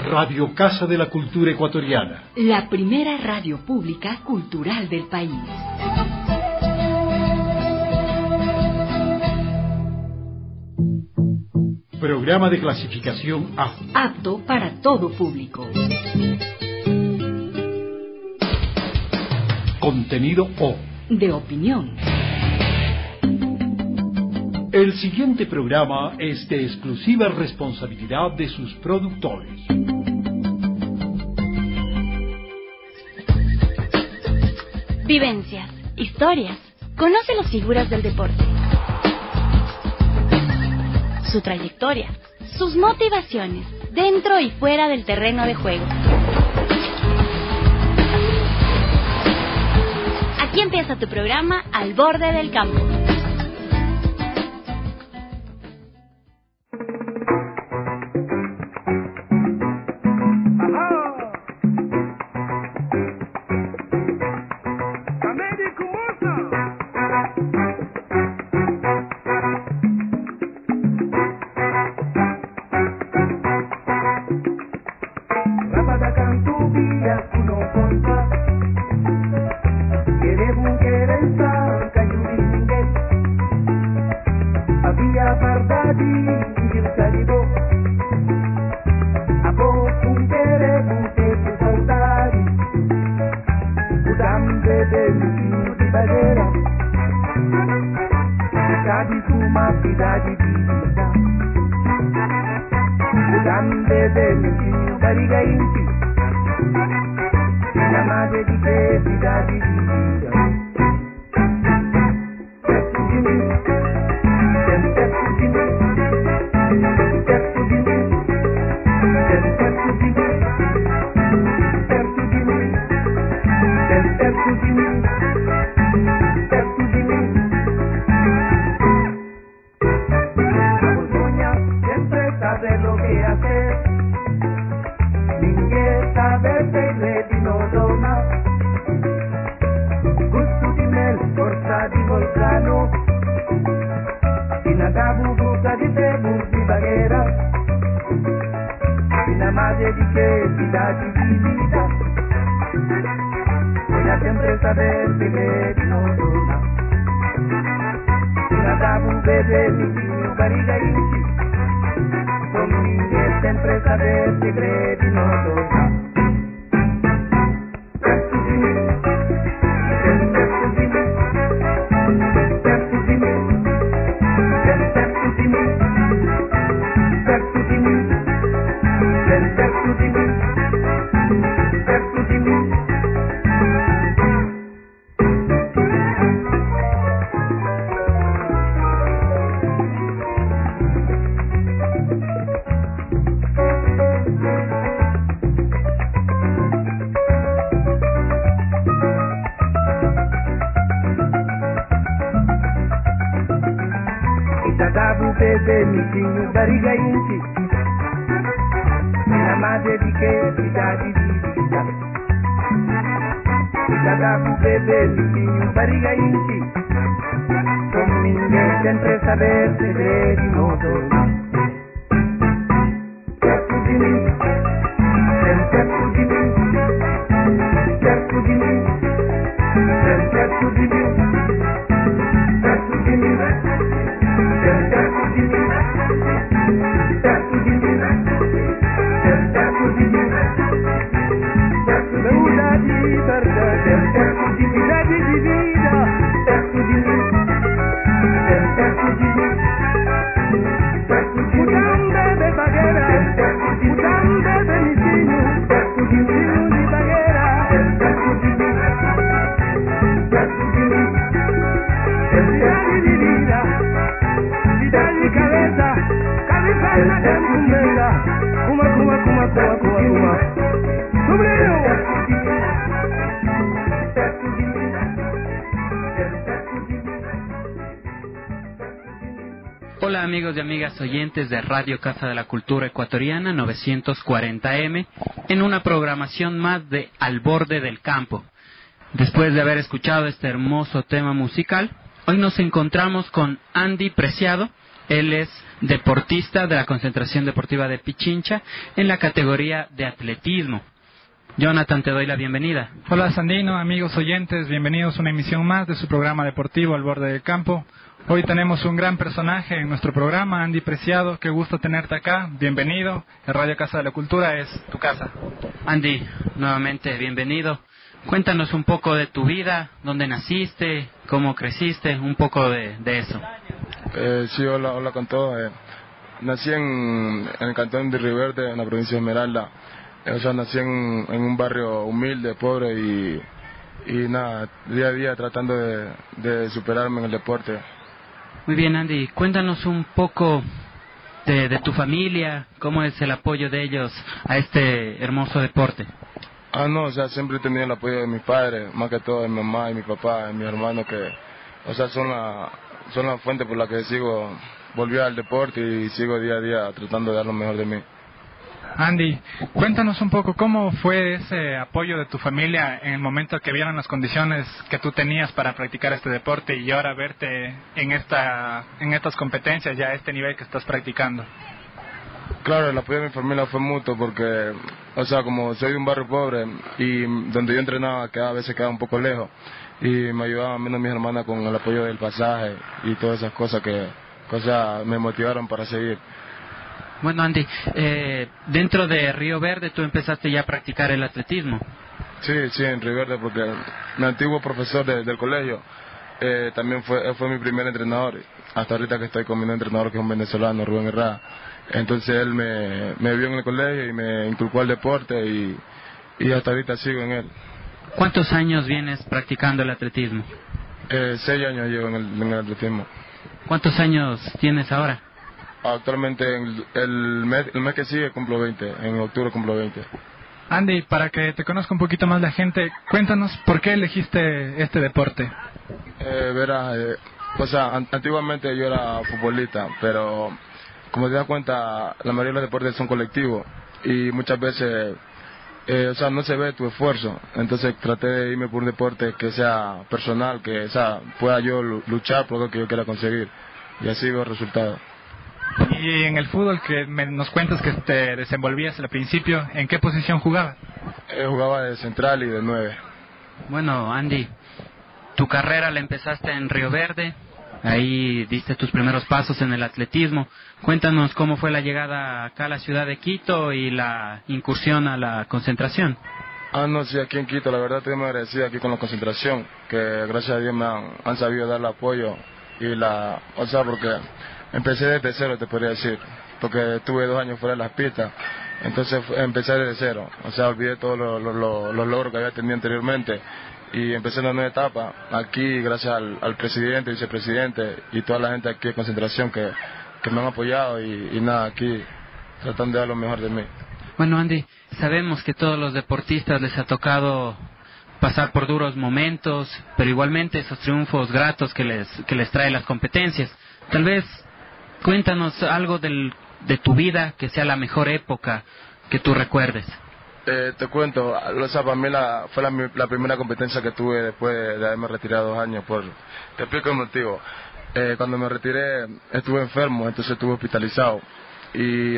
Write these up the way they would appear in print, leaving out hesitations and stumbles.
Radio Casa de la Cultura Ecuatoriana. La primera radio pública cultural del país. Programa de clasificación A. Apto para todo público. Contenido O. De opinión. El siguiente programa es de exclusiva responsabilidad de sus productores. Vivencias, historias. Conoce las figuras del deporte, su trayectoria, sus motivaciones, dentro y fuera del terreno de juego. Aquí empieza tu programa Al Borde del Campo. Hola amigos y amigas oyentes de Radio Casa de la Cultura Ecuatoriana 940M, en una programación más de Al Borde del Campo. Después de haber escuchado este hermoso tema musical, hoy nos encontramos con Andy Preciado, Él es deportista de la Concentración Deportiva de Pichincha en la categoría de atletismo. Jonathan, te doy la bienvenida. Hola Sandino, amigos oyentes, bienvenidos a una emisión más de su programa deportivo Al Borde del Campo. Hoy tenemos un gran personaje en nuestro programa, Andy Preciado, qué gusto tenerte acá, bienvenido. El Radio Casa de la Cultura es tu casa. Andy, nuevamente bienvenido. Cuéntanos un poco de tu vida, dónde naciste, cómo creciste, un poco de eso. Sí, hola con todos. Nací en el cantón de Río Verde, en la provincia de Esmeralda. Nací en un barrio humilde, pobre y nada, día a día tratando de superarme en el deporte. Muy bien, Andy, cuéntanos un poco de tu familia, cómo es el apoyo de ellos a este hermoso deporte. No, siempre he tenido el apoyo de mis padres, más que todo de mi mamá y mi papá y mi hermano, que, son la fuente por la que volví al deporte y sigo día a día tratando de dar lo mejor de mí. Andy, cuéntanos un poco cómo fue ese apoyo de tu familia en el momento que vieron las condiciones que tú tenías para practicar este deporte y ahora verte en estas competencias, ya a este nivel que estás practicando. Claro, el apoyo de mi familia fue mutuo porque, como soy de un barrio pobre y donde yo entrenaba a veces quedaba un poco lejos y me ayudaban menos mis hermanas con el apoyo del pasaje y todas esas cosas que me motivaron para seguir. Bueno, Andy, dentro de Río Verde tú empezaste ya a practicar el atletismo. Sí, en Río Verde, porque mi antiguo profesor del colegio también fue mi primer entrenador, hasta ahorita que estoy con mi nuevo entrenador, que es un venezolano, Rubén Herrera. Entonces él me vio en el colegio y me inculcó al deporte y hasta ahorita sigo en él. ¿Cuántos años vienes practicando el atletismo? 6 años llevo en el atletismo. ¿Cuántos años tienes ahora? Actualmente el mes que sigue cumplo 20, en octubre cumplo 20. Andy, para que te conozca un poquito más la gente, cuéntanos por qué elegiste este deporte. Antiguamente yo era futbolista, pero como te das cuenta, la mayoría de los deportes son colectivos y muchas veces no se ve tu esfuerzo. Entonces traté de irme por un deporte que sea personal, que pueda yo luchar por lo que yo quiera conseguir, y así veo resultados. Y en el fútbol que nos cuentas que te desenvolvías al principio, ¿en qué posición jugabas? Jugaba de central y de 9. Bueno, Andy, tu carrera la empezaste en Río Verde, ahí diste tus primeros pasos en el atletismo. Cuéntanos cómo fue la llegada acá a la ciudad de Quito y la incursión a la concentración. Sí, aquí en Quito, la verdad estoy muy agradecido aquí con la concentración, que gracias a Dios me han sabido dar el apoyo porque empecé desde cero, te podría decir, porque estuve 2 años fuera de las pistas, entonces empecé desde cero, olvidé todos los logros que había tenido anteriormente y empecé una nueva etapa aquí gracias al presidente, vicepresidente y toda la gente aquí de concentración que me han apoyado y nada, aquí tratando de dar lo mejor de mí. Bueno, Andy, sabemos que todos los deportistas les ha tocado pasar por duros momentos, pero igualmente esos triunfos gratos que les trae las competencias. Tal vez cuéntanos algo de tu vida que sea la mejor época que tú recuerdes. Te cuento, para mí fue la primera competencia que tuve después de haberme retirado 2 años. Te explico el motivo. Cuando me retiré estuve enfermo, entonces estuve hospitalizado y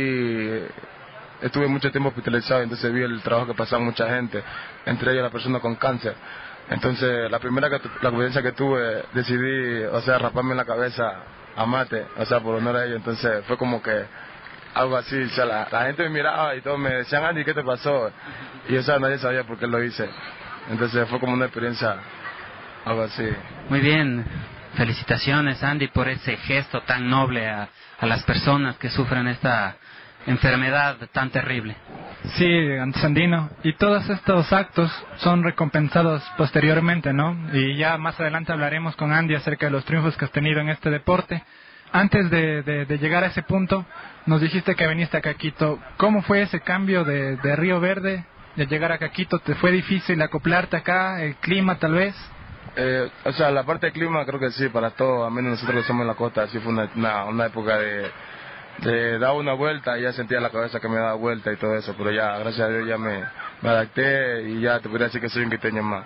estuve mucho tiempo hospitalizado, entonces vi el trabajo que pasaba mucha gente, entre ellas la persona con cáncer. Entonces la competencia que tuve decidí, raparme en la cabeza a mate, por honor a ello. Entonces fue como que algo así, la gente me miraba y todos me decían, Andy, ¿qué te pasó? Y nadie sabía por qué lo hice. Entonces fue como una experiencia, algo así. Muy bien, felicitaciones, Andy, por ese gesto tan noble a las personas que sufren esta enfermedad tan terrible. Sí, Sandino, y todos estos actos son recompensados posteriormente, ¿no? Y ya más adelante hablaremos con Andy acerca de los triunfos que has tenido en este deporte. Antes de llegar a ese punto, nos dijiste que viniste acá a Quito. ¿Cómo fue ese cambio de Río Verde, de llegar acá a Quito? ¿Te fue difícil acoplarte acá, el clima tal vez? La parte del clima creo que sí, para todos, a menos nosotros que somos en la costa, sí fue una época de dar una vuelta y ya sentía la cabeza que me daba vuelta y todo eso, pero ya, gracias a Dios, ya me adapté y ya te podría decir que soy un quiteño más.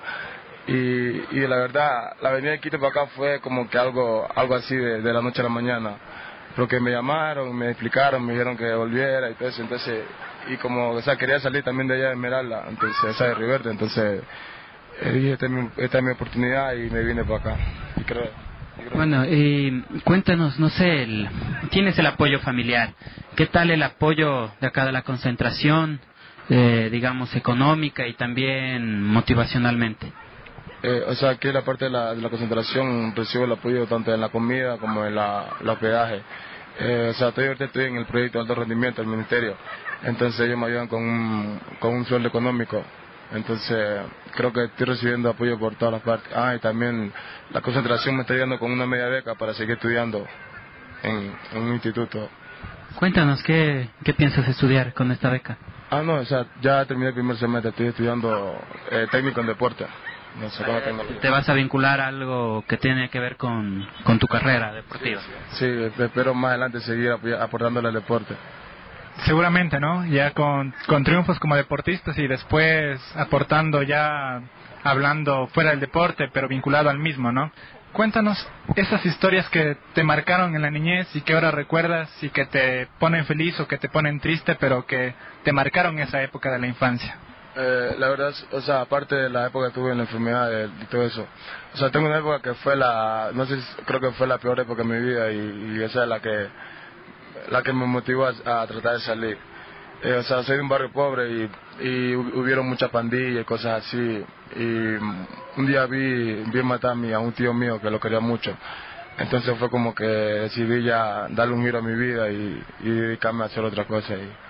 Y la verdad, la venida de Quito para acá fue como que algo así de la noche a la mañana. porque me llamaron, me explicaron, me dijeron que volviera y todo eso, entonces, y como, o sea, quería salir también de allá de Esmeralda, entonces, o sea, de Riverde, entonces, dije, esta es mi oportunidad y me vine para acá, y creo. Bueno, y cuéntanos, no sé, tienes el apoyo familiar. ¿Qué tal el apoyo de acá de la concentración, digamos, económica y también motivacionalmente? O sea, aquí la parte de la concentración recibo el apoyo tanto en la comida como en el hospedaje. O sea, ahorita estoy en el proyecto de alto rendimiento del ministerio, entonces ellos me ayudan con un sueldo económico. Entonces, creo que estoy recibiendo apoyo por todas las partes. Y también la concentración me está ayudando con una media beca para seguir estudiando en un instituto. Cuéntanos, ¿qué piensas estudiar con esta beca? No, o sea, ya terminé el primer semestre, estoy estudiando técnico en deporte. No sé cómo tengo. ¿Te vas a vincular a algo que tiene que ver con tu carrera deportiva? Sí, espero más adelante seguir aportándole al deporte. Seguramente, ¿no? Ya con triunfos como deportistas y después aportando ya, hablando fuera del deporte, pero vinculado al mismo, ¿no? Cuéntanos esas historias que te marcaron en la niñez y que ahora recuerdas y que te ponen feliz o que te ponen triste, pero que te marcaron esa época de la infancia. La verdad, o sea, aparte de la época que tuve en la enfermedad y todo eso, o sea, tengo una época que fue no sé, creo que fue la peor época de mi vida y esa es la que me motivó a tratar de salir. O sea, soy de un barrio pobre y hubieron muchas pandillas y cosas así. Y un día vi matar a un tío mío que lo quería mucho. Entonces fue como que decidí ya darle un giro a mi vida y dedicarme a hacer otra cosa.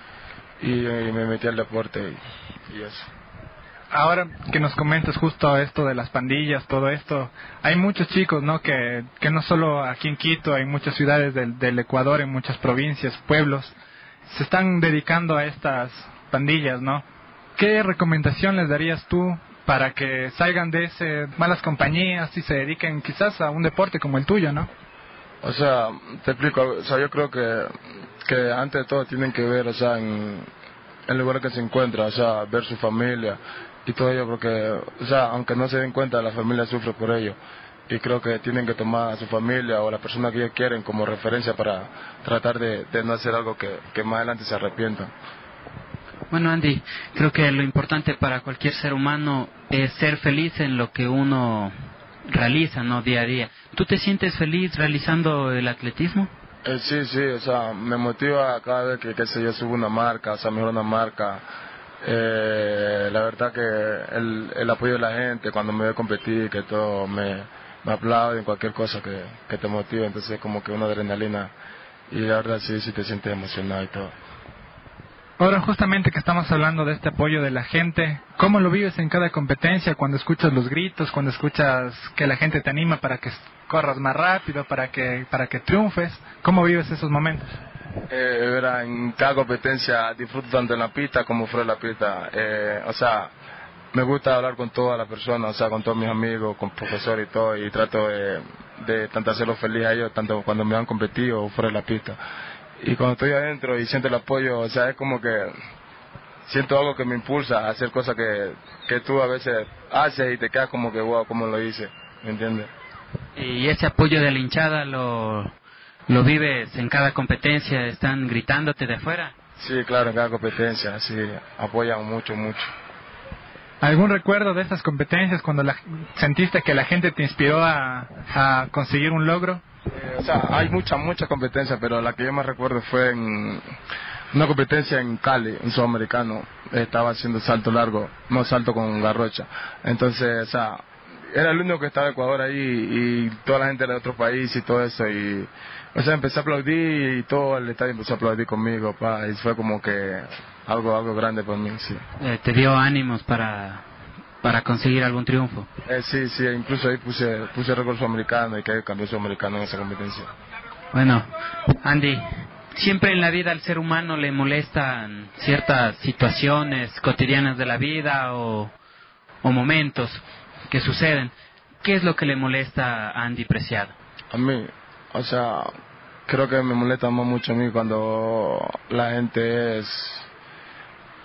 Y me metí al deporte y eso. Ahora que nos comentas justo esto de las pandillas, todo esto, hay muchos chicos, ¿no? Que no solo aquí en Quito, hay muchas ciudades del Ecuador, en muchas provincias, pueblos, se están dedicando a estas pandillas, ¿no? ¿Qué recomendación les darías tú para que salgan de malas compañías y se dediquen quizás a un deporte como el tuyo, ¿no? O sea, te explico, o sea, yo creo que antes de todo tienen que ver, o sea, en el lugar que se encuentra, o sea, ver su familia y todo ello, porque, o sea, aunque no se den cuenta, la familia sufre por ello. Y creo que tienen que tomar a su familia o a la persona que ellos quieren como referencia para tratar de no hacer algo que más adelante se arrepientan. Bueno, Andy, creo que lo importante para cualquier ser humano es ser feliz en lo que uno realiza, ¿no? Día a día. ¿Tú te sientes feliz realizando el atletismo? Sí, o sea, me motiva cada vez que yo subo una marca, o sea, mejor una marca. La verdad que el apoyo de la gente cuando me ve competir, que todo me aplauden, cualquier cosa que te motive, entonces es como que una adrenalina y la verdad sí te sientes emocionado y todo. Ahora justamente que estamos hablando de este apoyo de la gente, ¿cómo lo vives en cada competencia? Cuando escuchas los gritos, cuando escuchas que la gente te anima para que corras más rápido, para que triunfes, ¿cómo vives esos momentos? En cada competencia disfruto tanto en la pista como fuera de la pista. O sea, me gusta hablar con todas las personas, o sea, con todos mis amigos, con profesores y todo, y trato de tanto hacerlos feliz a ellos, tanto cuando me han competido o fuera de la pista. Y cuando estoy adentro y siento el apoyo, o sea, es como que siento algo que me impulsa a hacer cosas que tú a veces haces y te quedas como que, wow, ¿cómo lo hice? ¿Me entiendes? ¿Y ese apoyo de la hinchada lo vives en cada competencia? ¿Están gritándote de afuera? Sí, claro, en cada competencia, sí, apoyan mucho. ¿Algún recuerdo de esas competencias cuando sentiste que la gente te inspiró a conseguir un logro? O sea, hay muchas competencias, pero la que yo más recuerdo fue en una competencia en Cali, un sudamericano. Estaba haciendo salto con garrocha. Entonces, o sea, era el único que estaba de Ecuador ahí y toda la gente era de otro país y todo eso. Y, o sea, empecé a aplaudir y todo el estadio empezó a aplaudir conmigo, y fue como que algo grande para mí, sí. ¿Te dio ánimos para conseguir algún triunfo? Sí, incluso ahí puse récord sudamericano y quedé campeón sudamericano en esa competencia. Bueno, Andy, siempre en la vida al ser humano le molestan ciertas situaciones cotidianas de la vida o momentos que suceden. ¿Qué es lo que le molesta a Andy Preciado? A mí, o sea, creo que me molesta más mucho a mí cuando la gente es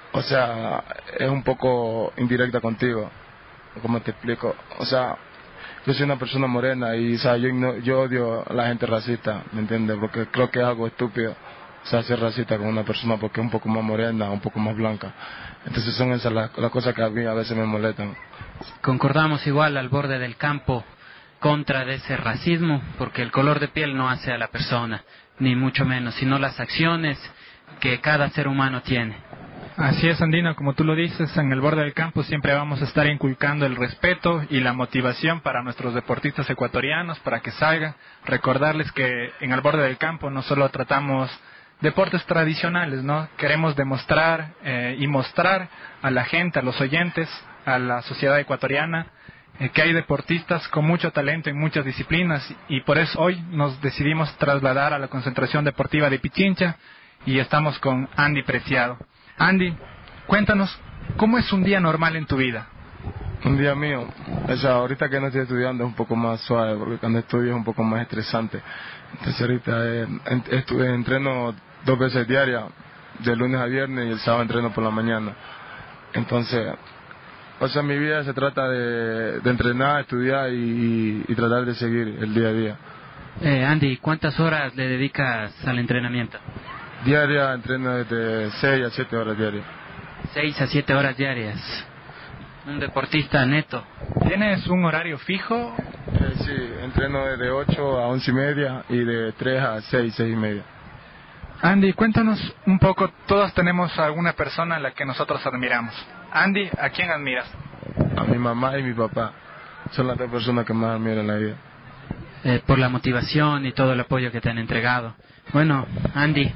un poco indirecta contigo. ¿Cómo te explico? O sea, yo soy una persona morena y, o sea, yo odio a la gente racista, ¿me entiendes? Porque creo que es algo estúpido, o sea, ser racista con una persona porque es un poco más morena, un poco más blanca. Entonces son esas las cosas que a mí a veces me molestan. Concordamos igual al borde del campo contra de ese racismo, porque el color de piel no hace a la persona, ni mucho menos, sino las acciones que cada ser humano tiene. Así es, Andino, como tú lo dices, en el borde del campo siempre vamos a estar inculcando el respeto y la motivación para nuestros deportistas ecuatorianos, para que salgan. Recordarles que en el borde del campo no solo tratamos deportes tradicionales, ¿no? Queremos demostrar y mostrar a la gente, a los oyentes, a la sociedad ecuatoriana, que hay deportistas con mucho talento en muchas disciplinas, y por eso hoy nos decidimos trasladar a la concentración deportiva de Pichincha y estamos con Andy Preciado. Andy, cuéntanos, ¿cómo es un día normal en tu vida? Un día mío, o sea, ahorita que no estoy estudiando es un poco más suave, porque cuando estudio es un poco más estresante. Entonces ahorita entreno 2 veces diarias, de lunes a viernes, y el sábado entreno por la mañana. Entonces, o sea, mi vida se trata de entrenar, estudiar y tratar de seguir el día a día. Andy, ¿cuántas horas le dedicas al entrenamiento? Diaria entreno desde 6 a 7 horas diarias. 6 a 7 horas diarias. Un deportista neto. ¿Tienes un horario fijo? Sí, entreno de 8 a 11 y media y de 3 a 6, 6 y media. Andy, cuéntanos un poco, todos tenemos a alguna persona a la que nosotros admiramos. Andy, ¿a quién admiras? A mi mamá y mi papá. Son las 2 personas que más admiro en la vida. Por la motivación y todo el apoyo que te han entregado. Bueno, Andy,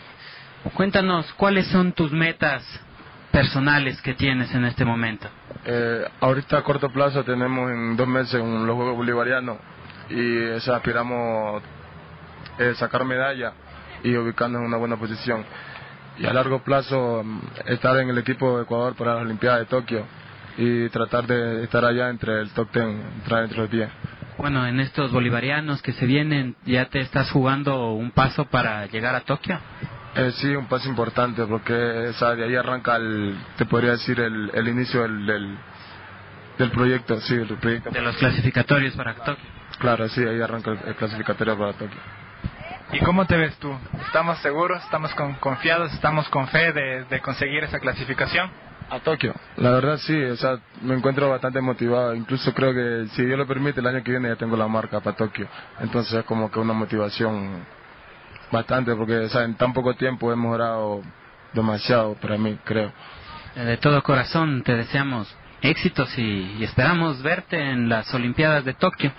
cuéntanos, ¿cuáles son tus metas personales que tienes en este momento? Ahorita a corto plazo tenemos en 2 meses los Juegos Bolivarianos y aspiramos sacar medalla y ubicarnos en una buena posición. Y a largo plazo estar en el equipo de Ecuador para las Olimpiadas de Tokio y tratar de estar allá entre el top 10, entrar entre los 10. Bueno, en estos bolivarianos que se vienen, ¿ya te estás jugando un paso para llegar a Tokio? Sí, un paso importante porque de ahí arranca, te podría decir, el inicio del proyecto, sí, el proyecto. De los clasificatorios para Tokio. Claro, sí, ahí arranca el clasificatorio para Tokio. ¿Y cómo te ves tú? ¿Estamos seguros, estamos confiados, estamos con fe de conseguir esa clasificación? A Tokio, la verdad sí, o sea, me encuentro bastante motivado, incluso creo que si Dios lo permite el año que viene ya tengo la marca para Tokio, entonces es como que una motivación bastante, porque o sea, en tan poco tiempo he mejorado demasiado para mí, creo. De todo corazón te deseamos éxitos y esperamos verte en las Olimpiadas de Tokio.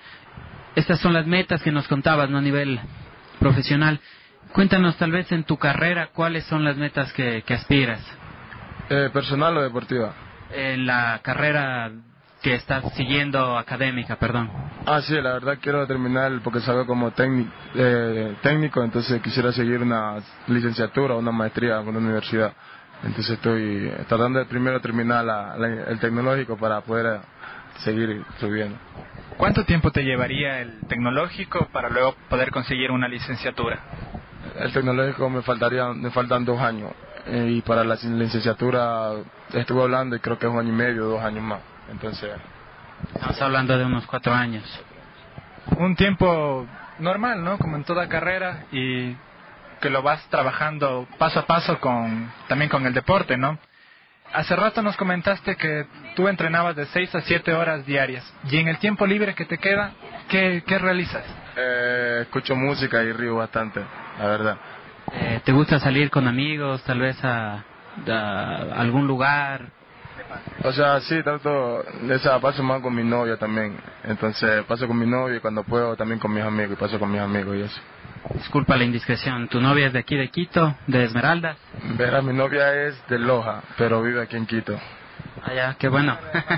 Estas son las metas que nos contabas, ¿no? A nivel profesional. Cuéntanos tal vez en tu carrera cuáles son las metas que aspiras. ¿Personal o deportiva? En la carrera que estás siguiendo académica, perdón. Sí, la verdad quiero terminar porque salgo como técnico, entonces quisiera seguir una licenciatura o una maestría en una universidad. Entonces estoy tratando de primero terminar el tecnológico para poder seguir subiendo. ¿Cuánto tiempo te llevaría el tecnológico para luego poder conseguir una licenciatura? El tecnológico me faltan 2 años. Y para la licenciatura estuve hablando y creo que es 1 año y medio, 2 años más. Entonces, estamos hablando de unos 4 años. Un tiempo normal, ¿no? Como en toda carrera, y que lo vas trabajando paso a paso también con el deporte, ¿no? Hace rato nos comentaste que tú entrenabas de 6 a 7 horas diarias. ¿Y en el tiempo libre que te queda, qué realizas? Escucho música y río bastante, la verdad. ¿Te gusta salir con amigos, tal vez a algún lugar? O sea, sí, paso más con mi novia también. Entonces paso con mi novia y cuando puedo también con mis amigos, y paso con mis amigos y eso. Disculpa la indiscreción, ¿tu novia es de aquí de Quito, de Esmeraldas? Verá, mi novia es de Loja, pero vive aquí en Quito. Ya, qué bueno.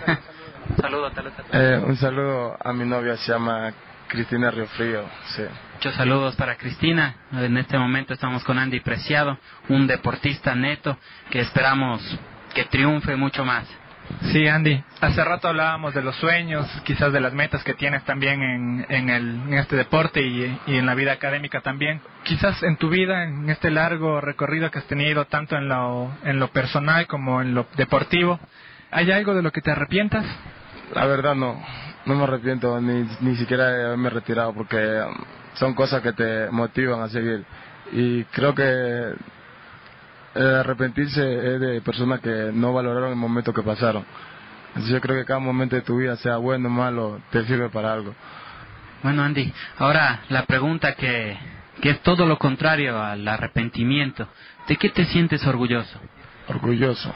Un saludo, un saludo a mi novia, se llama Cristina Riofrío, sí. Muchos saludos para Cristina. En este momento estamos con Andy Preciado, un deportista neto que esperamos que triunfe mucho más. Sí, Andy, hace rato hablábamos de los sueños, quizás de las metas que tienes también en este deporte y en la vida académica también. Quizás en tu vida, en este largo recorrido que has tenido, tanto en lo personal como en lo deportivo, ¿hay algo de lo que te arrepientas? La verdad no. no me arrepiento ni siquiera de haberme retirado, porque son cosas que te motivan a seguir. Y creo que arrepentirse es de personas que no valoraron el momento que pasaron. Entonces yo creo que cada momento de tu vida, sea bueno o malo, te sirve para algo. Bueno, Andy, ahora la pregunta que es todo lo contrario al arrepentimiento. ¿De qué te sientes orgulloso? Orgulloso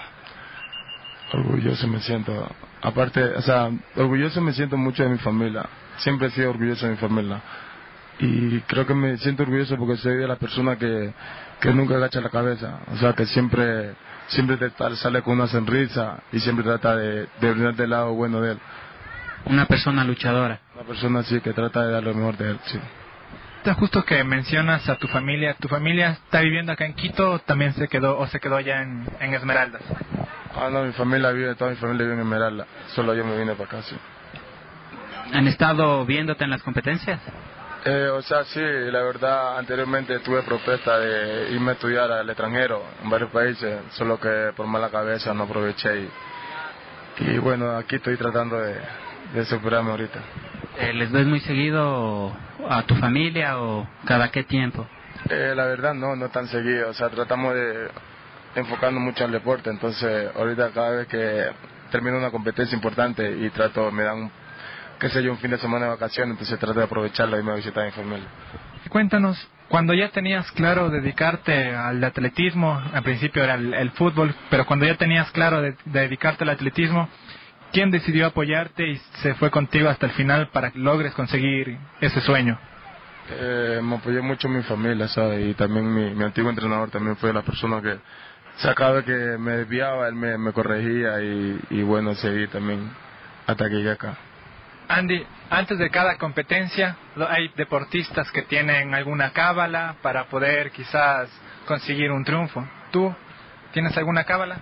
me siento. Aparte, orgulloso me siento mucho de mi familia. Siempre he sido orgulloso de mi familia. Y creo que me siento orgulloso porque soy de la persona que nunca agacha la cabeza. O sea, que siempre te sale con una sonrisa y siempre trata de brindarte el lado bueno de él. Una persona luchadora. Una persona así que trata de dar lo mejor de él, sí. Justo que mencionas a tu familia está viviendo acá en Quito, o también se quedó allá en Esmeraldas. No, toda mi familia vive en Esmeralda, solo yo me vine para acá, sí. ¿Han estado viéndote en las competencias? Sí, la verdad, anteriormente tuve propuesta de irme a estudiar al extranjero, en varios países, solo que por mala cabeza no aproveché y bueno, aquí estoy tratando de superarme ahorita. ¿Les ves muy seguido a tu familia o cada qué tiempo? La verdad no tan seguido, tratamos de enfocarnos mucho al deporte, entonces ahorita cada vez que termino una competencia importante y me dan un fin de semana de vacaciones, entonces trato de aprovecharlo y me voy a visitar a mi familia. Cuéntanos, cuando ya tenías claro dedicarte al atletismo, al principio era el fútbol, pero cuando ya tenías claro de dedicarte al atletismo, ¿quién decidió apoyarte y se fue contigo hasta el final para que logres conseguir ese sueño? Me apoyó mucho mi familia, ¿sabes? Y también mi antiguo entrenador también fue la persona que, cada vez que me desviaba, él me corregía y bueno, seguí también hasta que llegué acá. Andy, antes de cada competencia, hay deportistas que tienen alguna cábala para poder quizás conseguir un triunfo. ¿Tú tienes alguna cábala?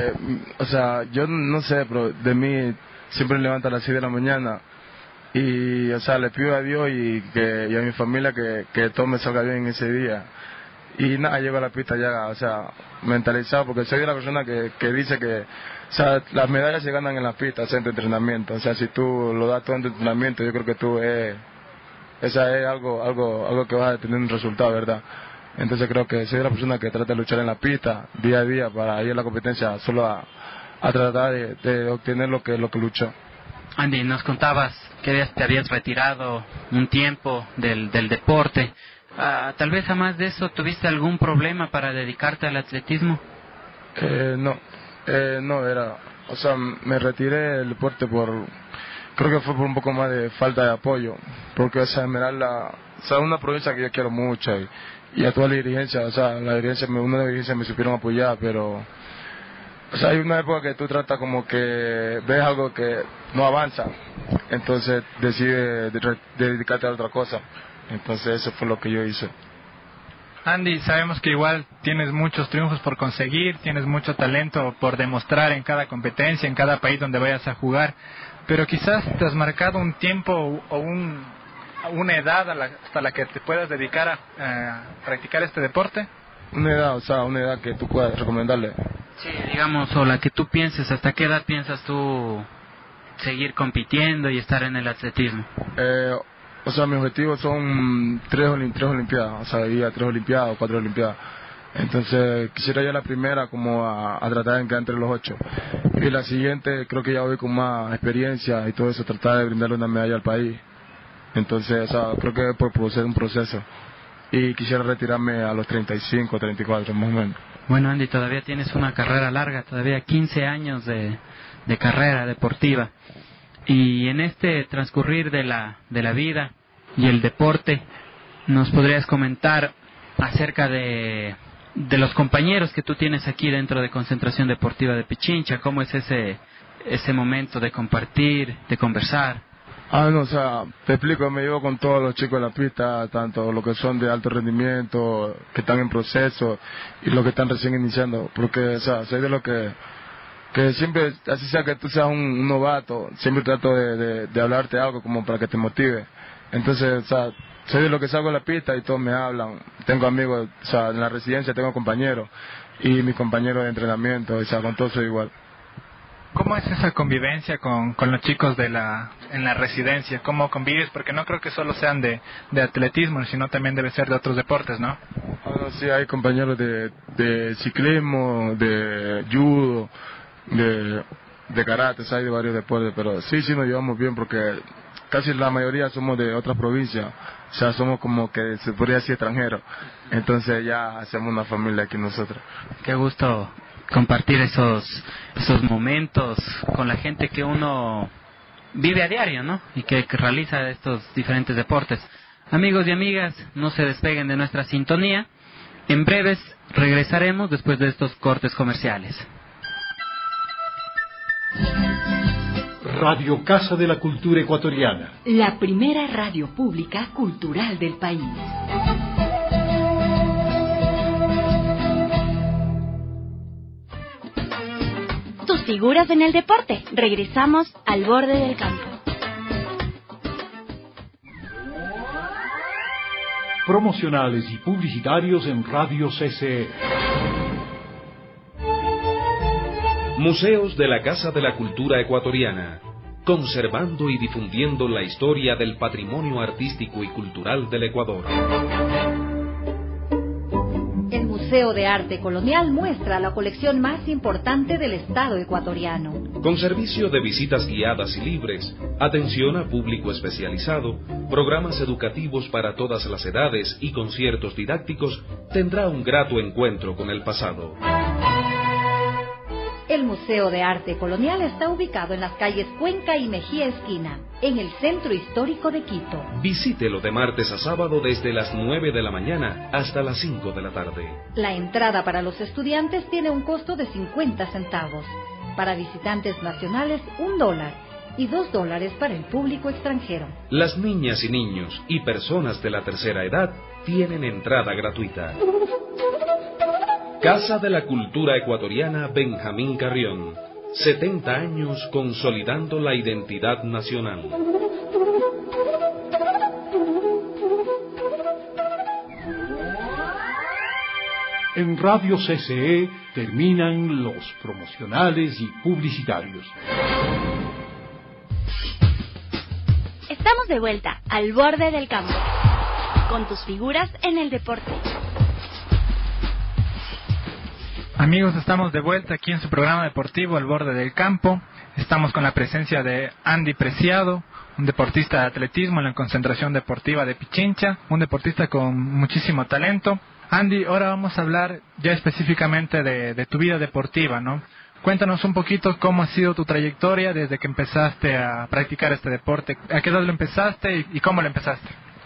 Yo no sé, pero de mí siempre me levanto a las 6 de la mañana y, le pido a Dios y a mi familia que todo me salga bien ese día. Y nada, llego a la pista ya, mentalizado, porque soy de la persona que dice que, las medallas se ganan en la pista, en tu entrenamiento. Si tú lo das todo en tu entrenamiento, yo creo que es algo que vas a tener un resultado, ¿verdad? Entonces creo que soy de la persona que trata de luchar en la pista, día a día, para ir a la competencia, solo a tratar de obtener lo que luchó. Andy, nos contabas que te habías retirado un tiempo del deporte. Tal vez además de eso, ¿tuviste algún problema para dedicarte al atletismo? Me retiré del deporte creo que fue por un poco más de falta de apoyo, porque Esmeralda, una provincia que yo quiero mucho y a toda la dirigencia, una de las dirigencias me supieron apoyar, pero hay una época que tú tratas como que ves algo que no avanza, entonces decides de dedicarte a otra cosa. Entonces eso fue lo que yo hice. Andy, sabemos que igual tienes muchos triunfos por conseguir, tienes mucho talento por demostrar en cada competencia, en cada país donde vayas a jugar, pero quizás te has marcado un tiempo o una edad hasta la que te puedas dedicar a practicar este deporte. Una edad que tú puedas recomendarle. Sí, digamos, o la que tú pienses, ¿hasta qué edad piensas tú seguir compitiendo y estar en el atletismo? Mis objetivos son tres olimpiadas, ir a 3 olimpiadas o 4 olimpiadas. Entonces quisiera ya la primera como a tratar de quedar entre los 8. Y la siguiente creo que ya voy con más experiencia y todo eso, tratar de brindarle una medalla al país. Entonces creo que es por ser un proceso. Y quisiera retirarme a los 35, 34 más o menos. Bueno, Andy, todavía tienes una carrera larga, todavía 15 años de carrera deportiva. Y en este transcurrir de la vida y el deporte, ¿nos podrías comentar acerca de los compañeros que tú tienes aquí dentro de Concentración Deportiva de Pichincha? ¿Cómo es ese momento de compartir, de conversar? Te explico, me llevo con todos los chicos de la pista, tanto los que son de alto rendimiento, que están en proceso, y los que están recién iniciando, porque, soy de los que siempre, así sea que tú seas un novato, siempre trato de hablarte algo como para que te motive. Entonces, soy de los que salgo a la pista y todos me hablan. Tengo amigos, en la residencia tengo compañeros y mis compañeros de entrenamiento, con todos soy igual. ¿Cómo es esa convivencia con los chicos en la residencia? ¿Cómo convives? Porque no creo que solo sean de atletismo, sino también debe ser de otros deportes, ¿no? Bueno, sí, hay compañeros de ciclismo, de judo, de karate, hay de varios deportes, pero sí nos llevamos bien porque casi la mayoría somos de otras provincias, o sea, somos como que se podría decir extranjeros, entonces ya hacemos una familia aquí nosotros. Qué gusto compartir esos momentos con la gente que uno vive a diario, ¿no? Y que realiza estos diferentes deportes. Amigos y amigas, no se despeguen de nuestra sintonía. En breves regresaremos después de estos cortes comerciales. Radio Casa de la Cultura Ecuatoriana. La primera radio pública cultural del país. Tus figuras en el deporte. Regresamos al borde del campo. Promocionales y publicitarios en Radio CCE. Museos de la Casa de la Cultura Ecuatoriana, conservando y difundiendo la historia del patrimonio artístico y cultural del Ecuador. El Museo de Arte Colonial muestra la colección más importante del Estado ecuatoriano. Con servicio de visitas guiadas y libres, atención a público especializado, programas educativos para todas las edades y conciertos didácticos, tendrá un grato encuentro con el pasado. El Museo de Arte Colonial está ubicado en las calles Cuenca y Mejía Esquina, en el centro histórico de Quito. Visítelo de martes a sábado desde las 9 de la mañana hasta las 5 de la tarde. La entrada para los estudiantes tiene un costo de 50 centavos. Para visitantes nacionales, $1 y $2 para el público extranjero. Las niñas y niños y personas de la tercera edad tienen entrada gratuita. Casa de la Cultura Ecuatoriana Benjamín Carrión. 70 años consolidando la identidad nacional. En Radio CCE terminan los promocionales y publicitarios. Estamos de vuelta al borde del campo, con tus figuras en el deporte. Amigos, estamos de vuelta aquí en su programa deportivo El Borde del Campo. Estamos con la presencia de Andy Preciado, un deportista de atletismo en la concentración deportiva de Pichincha, un deportista con muchísimo talento. Andy, ahora vamos a hablar ya específicamente de tu vida deportiva, ¿no? Cuéntanos un poquito cómo ha sido tu trayectoria desde que empezaste a practicar este deporte. ¿A qué edad lo empezaste y cómo lo empezaste?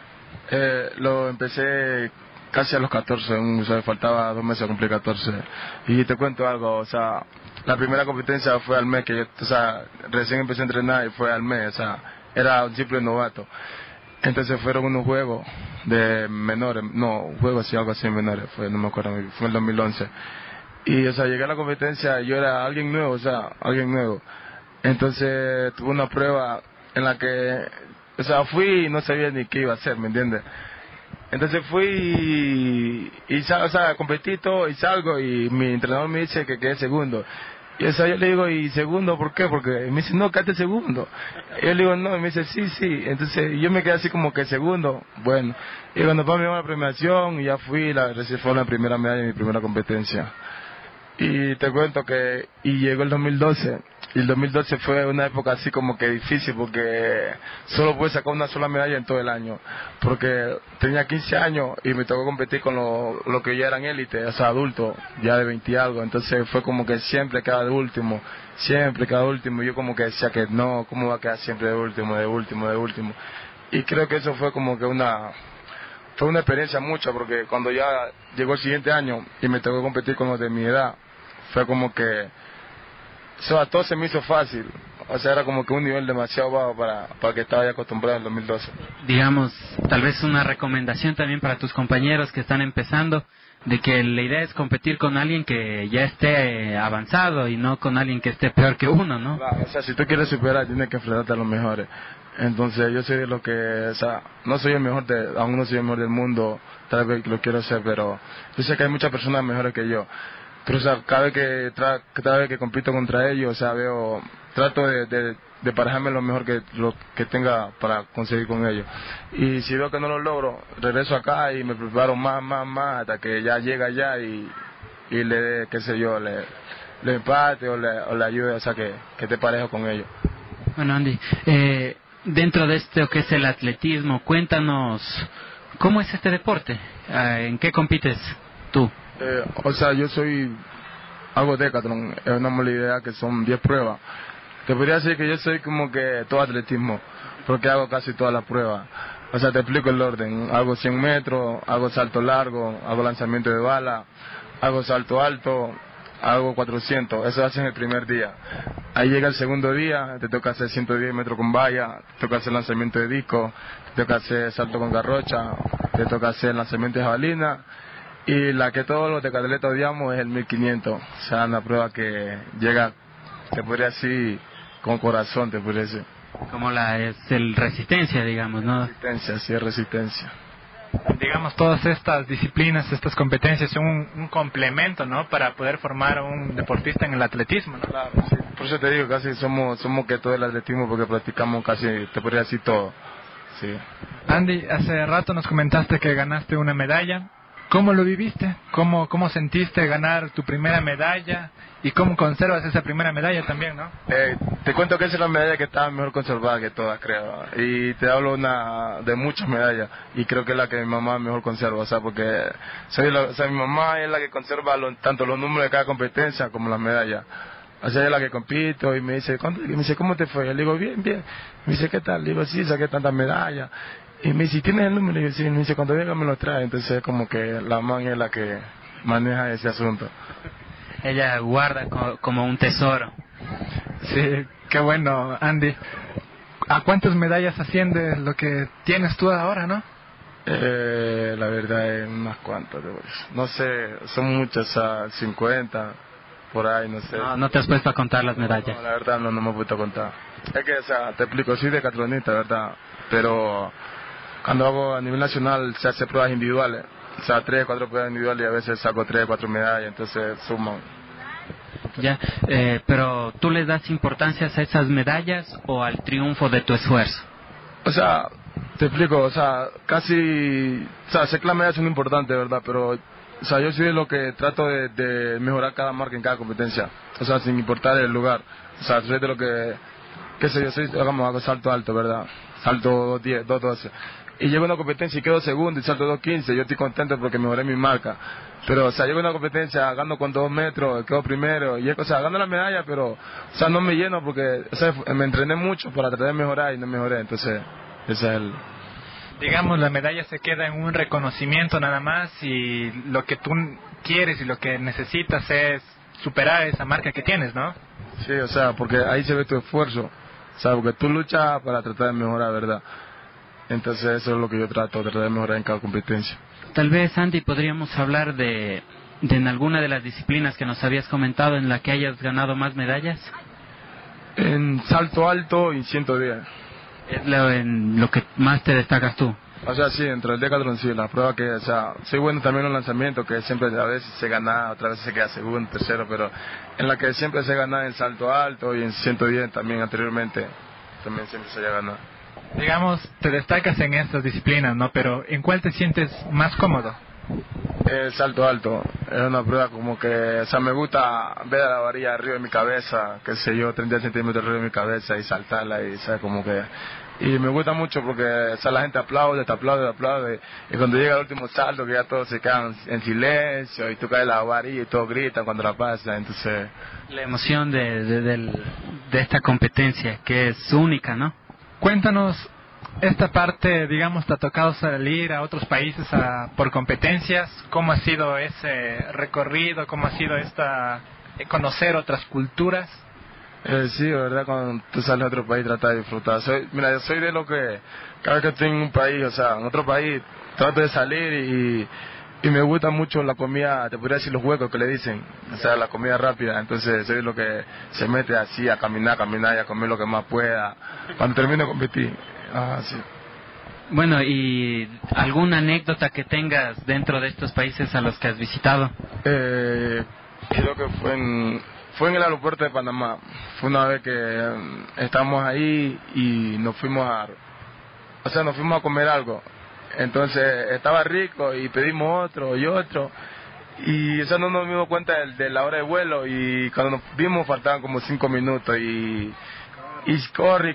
Lo empecé casi a los 14, o sea, faltaba 2 meses a cumplir 14. Y te cuento algo, o sea, la primera competencia fue al mes, que yo, o sea, recién empecé a entrenar y fue al mes, o sea, era un simple novato. Entonces fueron unos juegos de menores, juegos así, algo así menores, no me acuerdo, fue en el 2011. Y, o sea, llegué a la competencia y yo era alguien nuevo, o sea, alguien nuevo. Entonces tuve una prueba en la que, o sea, fui y no sabía ni qué iba a hacer, ¿me entiendes? Entonces fui y o sea, competí todo y salgo y mi entrenador me dice que quedé segundo. Y o sea, yo le digo, ¿y segundo por qué? Porque me dice, no, quédate segundo. Y yo le digo, no, y me dice, sí. Entonces yo me quedé así como que segundo. Bueno, y cuando me dio la premiación, y ya fui, fue la primera medalla en mi primera competencia. Y te cuento que, y llegó el 2012, y el 2012 fue una época así como que difícil, porque solo pude sacar una sola medalla en todo el año, porque tenía 15 años y me tocó competir con lo que ya eran élite, o sea, adultos, ya de 20 y algo, entonces fue como que siempre quedaba de último, y yo como que decía que no, ¿cómo va a quedar siempre de último? Y creo que eso fue como que fue una experiencia mucha, porque cuando ya llegó el siguiente año y me tocó competir con los de mi edad, fue como que, o sea, todo se me hizo fácil, o sea, era como que un nivel demasiado bajo para que estaba ya acostumbrado en el 2012. Digamos, tal vez una recomendación también para tus compañeros que están empezando, de que la idea es competir con alguien que ya esté avanzado y no con alguien que esté peor que uno, ¿no? Claro, o sea, si tú quieres superar, tienes que enfrentarte a los mejores. Entonces yo soy de lo que, o sea, no soy el mejor aún no soy el mejor del mundo, tal vez lo quiero ser, pero yo sé que hay muchas personas mejores que yo. Pero, o sea, cada vez que compito contra ellos, o sea, trato de parejarme lo mejor lo que tenga para conseguir con ellos. Y si veo que no lo logro, regreso acá y me preparo más hasta que ya llega allá y le dé, qué sé yo, le empate o le ayude, o sea, que te parejo con ellos. Bueno, Andy, dentro de esto que es el atletismo, cuéntanos, ¿cómo es este deporte? ¿En qué compites tú? O sea, hago decathlon, es una modalidad que son 10 pruebas. Te podría decir que yo soy como que todo atletismo, porque hago casi todas las pruebas. O sea, te explico el orden. Hago 100 metros, hago salto largo, hago lanzamiento de bala, hago salto alto, hago 400. Eso haces en el primer día. Ahí llega el segundo día, te toca hacer 110 metros con valla, te toca hacer lanzamiento de disco, te toca hacer salto con garrocha, te toca hacer lanzamiento de jabalina. Y la que todos los decatletas odiamos es el 1500. O sea, una prueba que llega, te podría decir, con corazón, te podría decir. Como es el resistencia, digamos, ¿no? Resistencia, sí, es resistencia. Digamos, todas estas disciplinas, estas competencias son un complemento, ¿no? Para poder formar un deportista en el atletismo, ¿no? Claro, sí. Por eso te digo, casi somos que todo el atletismo, porque practicamos casi, te podría decir todo. Sí. Andy, hace rato nos comentaste que ganaste una medalla. ¿Cómo lo viviste? ¿Cómo sentiste ganar tu primera medalla? ¿Y cómo conservas esa primera medalla también, no? Te cuento que esa es la medalla que estaba mejor conservada que todas, creo. Y te hablo de muchas medallas. Y creo que es la que mi mamá mejor conserva, o sea, porque mi mamá es la que conserva tanto los números de cada competencia como las medallas. O sea, ella es la que compito y me dice, ¿cómo te fue? Yo le digo, bien. Me dice, ¿qué tal? Le digo, sí, saqué tantas medallas. Y me dice, ¿tienes el número? Y yo, sí. Me dice, cuando venga me lo trae. Entonces, como que la mamá es la que maneja ese asunto. Ella guarda como un tesoro. Sí, qué bueno, Andy. ¿A cuántas medallas asciende lo que tienes tú ahora, no? La verdad es unas cuantas. No sé, son muchas, 50, por ahí, no sé. No te has puesto a contar las medallas. No, la verdad no me he puesto a contar. Es que, o sea, te explico, soy decathlonista, ¿verdad? Pero cuando hago a nivel nacional se hace pruebas individuales. O sea, 3, 4 pruebas individuales y a veces saco 3, 4 medallas, entonces suman. Ya, pero ¿tú le das importancia a esas medallas o al triunfo de tu esfuerzo? O sea, te explico, o sea, sé que las medallas son importantes, ¿verdad? Pero, o sea, yo soy de lo que trato de mejorar cada marca en cada competencia. O sea, sin importar el lugar. O sea, soy de lo que, qué sé yo, hago salto alto, ¿verdad? Salto 2.10, 2.12. Y llego a una competencia y quedo segundo y salto 2.15, yo estoy contento porque mejoré mi marca. Pero, o sea, llego a una competencia, gano con 2 metros, quedo primero, y o sea, gano la medalla, pero, o sea, no me lleno porque, o sea, me entrené mucho para tratar de mejorar y no mejoré, entonces, ese es el... Digamos, la medalla se queda en un reconocimiento nada más y lo que tú quieres y lo que necesitas es superar esa marca que tienes, ¿no? Sí, o sea, porque ahí se ve tu esfuerzo, o sea, porque tú luchas para tratar de mejorar, ¿verdad? Entonces eso es lo que yo trato de mejorar en cada competencia. Tal vez, Andy, podríamos hablar de en alguna de las disciplinas que nos habías comentado en la que hayas ganado más medallas. En salto alto y 110. Es en lo que más te destacas tú. O sea, sí, entre el decathlon sí, la prueba que, o sea, soy bueno también en los lanzamientos, que siempre a veces se gana, otras veces se queda segundo, tercero, pero en la que siempre se gana en salto alto y en 110 también anteriormente, también siempre se gana. Digamos, te destacas en estas disciplinas, ¿no? Pero ¿en cuál te sientes más cómodo? El salto alto, es una prueba como que, o sea, me gusta ver a la varilla arriba de mi cabeza, qué sé yo, 30 centímetros arriba de mi cabeza y saltarla y, o sea, como que... Y me gusta mucho porque, o sea, la gente aplaude, te aplaude, y cuando llega el último salto que ya todos se quedan en silencio y tú caes la varilla y todos gritan cuando la pasas, entonces... La emoción de esta competencia, que es única, ¿no? Cuéntanos, esta parte, digamos, te ha tocado salir a otros países por competencias. ¿Cómo ha sido ese recorrido? ¿Cómo ha sido conocer otras culturas? Sí, de verdad, cuando tú sales a otro país trata de disfrutar. Yo soy de lo que cada vez que estoy en un país, o sea, en otro país, trato de salir y me gusta mucho la comida, te podría decir los huecos que le dicen, o sea, la comida rápida. Entonces soy de lo que se mete así a caminar y a comer lo que más pueda cuando termino de competir. Sí. Bueno, ¿y alguna anécdota que tengas dentro de estos países a los que has visitado? Creo que fue en el aeropuerto de Panamá. Fue una vez que estábamos ahí y nos fuimos a comer algo. Entonces estaba rico y pedimos otro y otro. Y eso no nos dimos cuenta de la hora de vuelo, y cuando nos vimos faltaban como 5 minutos y corre,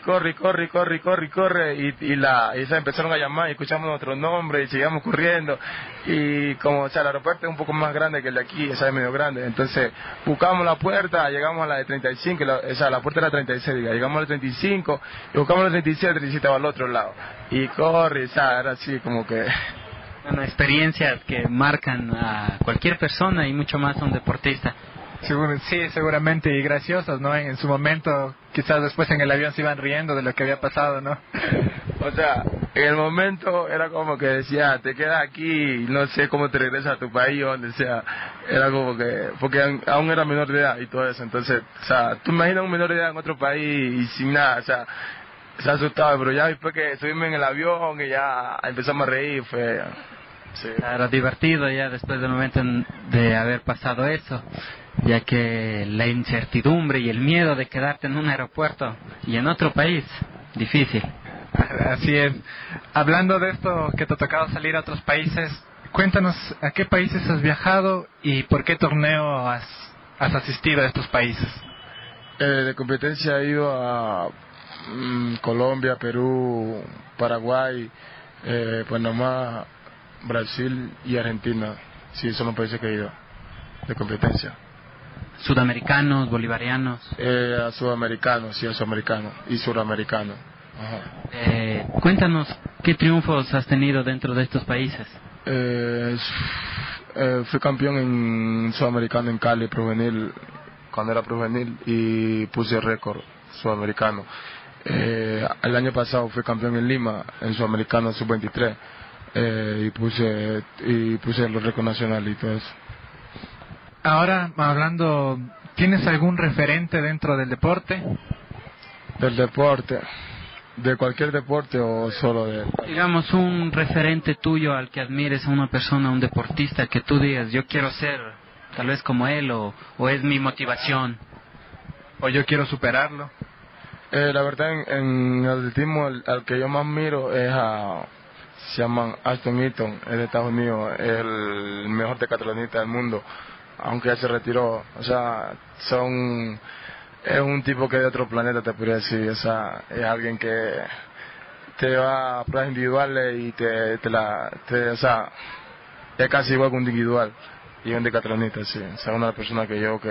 y se empezaron a llamar y escuchamos nuestro nombre y seguíamos corriendo, y como, o sea, el aeropuerto es un poco más grande que el de aquí, o sea, es medio grande, entonces buscamos la puerta, llegamos a la de 35, la puerta era 36, llegamos a la 35, y buscamos la 36, el 37 estaba al otro lado, y corre, o sea, era así como que... Bueno, experiencias que marcan a cualquier persona y mucho más a un deportista. Sí, seguramente, y graciosas, ¿no? En su momento, quizás después en el avión se iban riendo de lo que había pasado, ¿no? O sea, en el momento era como que decía, te quedas aquí, no sé cómo te regresas a tu país o donde sea. Era como que, porque aún era menor de edad y todo eso. Entonces, o sea, tú imaginas un menor de edad en otro país y sin nada, o sea, se asustaba, pero ya después que subimos en el avión y ya empezamos a reír, fue... Sí. Claro, divertido ya después del momento de haber pasado eso, ya que la incertidumbre y el miedo de quedarte en un aeropuerto y en otro país, difícil. Así es. Hablando de esto, que te ha tocado salir a otros países, cuéntanos a qué países has viajado y por qué torneo has asistido a estos países. De competencia he ido a Colombia, Perú, Paraguay, Panamá, Brasil y Argentina. Sí, son los países que he ido de competencia. ¿Sudamericanos, bolivarianos? A sudamericanos, sí, a sudamericanos y suramericanos. Ajá. Cuéntanos, ¿qué triunfos has tenido dentro de estos países? Fui campeón en sudamericano en Cali, juvenil, cuando era juvenil, y puse récord sudamericano. El año pasado fui campeón en Lima, en sudamericano sub-23. Y puse los récords nacionales y todo eso. Ahora, hablando, ¿tienes algún referente dentro del deporte? Del deporte, de cualquier deporte o solo de... Digamos, un referente tuyo al que admires, a una persona, un deportista que tú digas, yo quiero ser tal vez como él, o es mi motivación, o yo quiero superarlo. La verdad, en el atletismo, al que yo más miro es se llaman Ashton Eaton, es de Estados Unidos, es el mejor decatlonista del mundo, aunque ya se retiró. O sea, es un tipo que es de otro planeta, te podría decir. O sea, es alguien que te va a pruebas individuales y o sea, es casi igual que un individual, y es un decatlonista, sí. O sea, una de las personas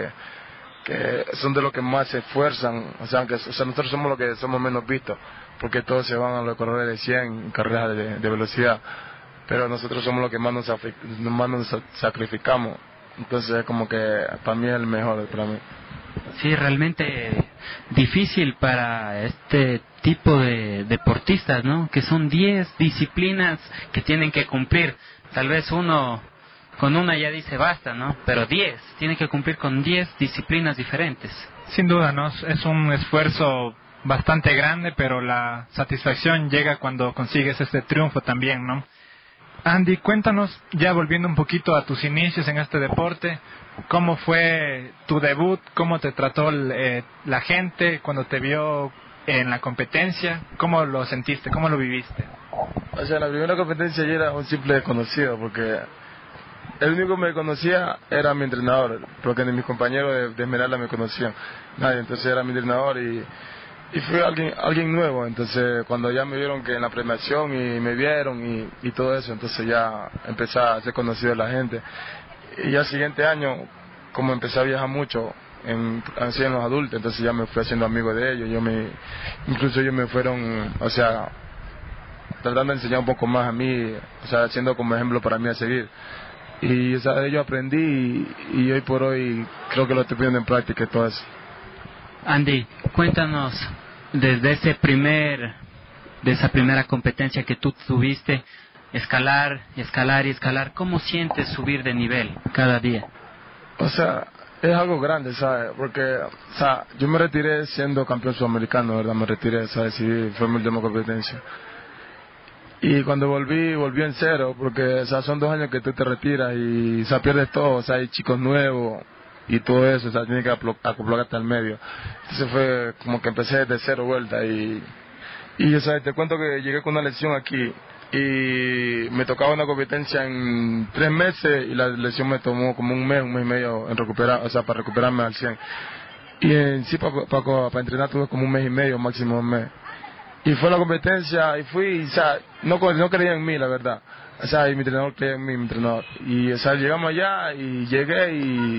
que son de los que más se esfuerzan, o sea, nosotros somos los que somos menos vistos, porque todos se van a los corredores de 100, carreras de velocidad, pero nosotros somos los que más nos sacrificamos, entonces es como que para mí es el mejor, para mí. Sí, realmente difícil para este tipo de deportistas, ¿no? Que son 10 disciplinas que tienen que cumplir, tal vez uno... Con una ya dice basta, ¿no? Pero 10, tiene que cumplir con 10 disciplinas diferentes. Sin duda, ¿no? Es un esfuerzo bastante grande, pero la satisfacción llega cuando consigues este triunfo también, ¿no? Andy, cuéntanos, ya volviendo un poquito a tus inicios en este deporte, ¿cómo fue tu debut? ¿Cómo te trató la gente cuando te vio en la competencia? ¿Cómo lo sentiste? ¿Cómo lo viviste? O sea, en la primera competencia yo era un simple desconocido, porque el único que me conocía era mi entrenador, porque ni mis compañeros de Esmeralda me conocían, nadie, entonces era mi entrenador y fue alguien nuevo. Entonces cuando ya me vieron que en la premiación y me vieron y todo eso, entonces ya empecé a ser conocido de la gente. Y ya el siguiente año, como empecé a viajar mucho así en los adultos, entonces ya me fui haciendo amigo de ellos, incluso ellos me fueron, o sea, tratando de enseñar un poco más a mí, o sea, siendo como ejemplo para mí a seguir. Y o sea, de ello aprendí y hoy por hoy creo que lo estoy poniendo en práctica y todo eso. Andy, cuéntanos desde de esa primera competencia que tú tuviste, escalar, ¿cómo sientes subir de nivel cada día? O sea, es algo grande, ¿sabes? Porque, o sea, yo me retiré siendo campeón sudamericano, ¿verdad? Me retiré, ¿sabes? Sí, fue mi última competencia. Y cuando volví en cero, porque, o sea, son 2 años que tú te retiras y, o sea, pierdes todo, o sea, hay chicos nuevos, y todo eso, o sea, tiene que acoplarte al medio. Entonces fue como que empecé desde cero vuelta y o sea, te cuento que llegué con una lesión aquí y me tocaba una competencia en 3 meses y la lesión me tomó como un mes y medio en recuperar, o sea, para recuperarme al 100. Y en sí para entrenar tuve como un mes y medio, máximo un mes. Y fue la competencia y fui, o sea, no creía en mí, la verdad. O sea, y mi entrenador creía en mí, mi entrenador. Y, o sea, llegamos allá y llegué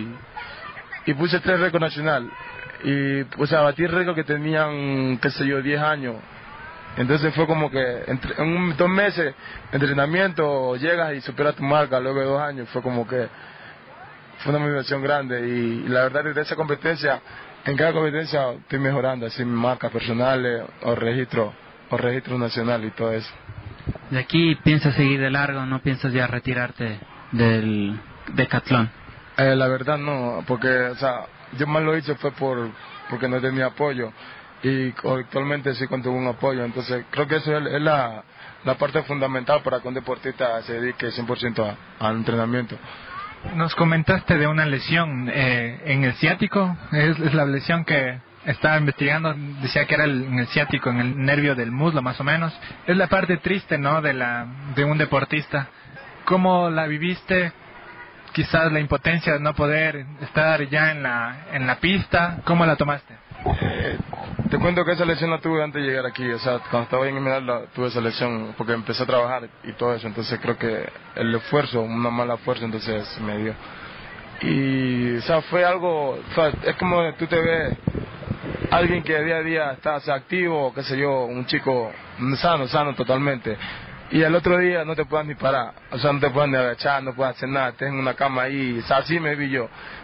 y puse 3 récords nacional. Y, o sea, batí récords que tenían, qué sé yo, 10 años. Entonces fue como que en 2 meses de entrenamiento llegas y superas tu marca, luego de 2 años. Fue como que fue una motivación grande. Y la verdad, desde esa competencia, en cada competencia estoy mejorando, así mis marcas personales o registro nacional y todo eso. ¿De aquí piensas seguir de largo? ¿No piensas ya retirarte del decatlón? La verdad no, porque, o sea, yo más lo hice fue porque no tenía apoyo y actualmente sí contuve un apoyo, entonces creo que eso es la parte fundamental para que un deportista se dedique 100% al entrenamiento. Nos comentaste de una lesión en el ciático, es la lesión que estaba investigando, decía que era en el ciático, en el nervio del muslo más o menos. Es la parte triste, ¿no?, de un deportista. ¿Cómo la viviste? Quizás la impotencia de no poder estar ya en la pista, ¿cómo la tomaste? Te cuento que esa lesión la tuve antes de llegar aquí, o sea, cuando estaba en Esmeralda tuve esa lesión porque empecé a trabajar y todo eso, entonces creo que el esfuerzo, una mala fuerza, entonces me dio. Y, o sea, fue algo, o sea, es como tú te ves alguien que día a día está, o sea, activo, qué sé yo, un chico sano totalmente, y el otro día no te puedas ni parar, o sea, no te puedas ni agachar, no puedas hacer nada, estás en una cama ahí, o sea, así me vi,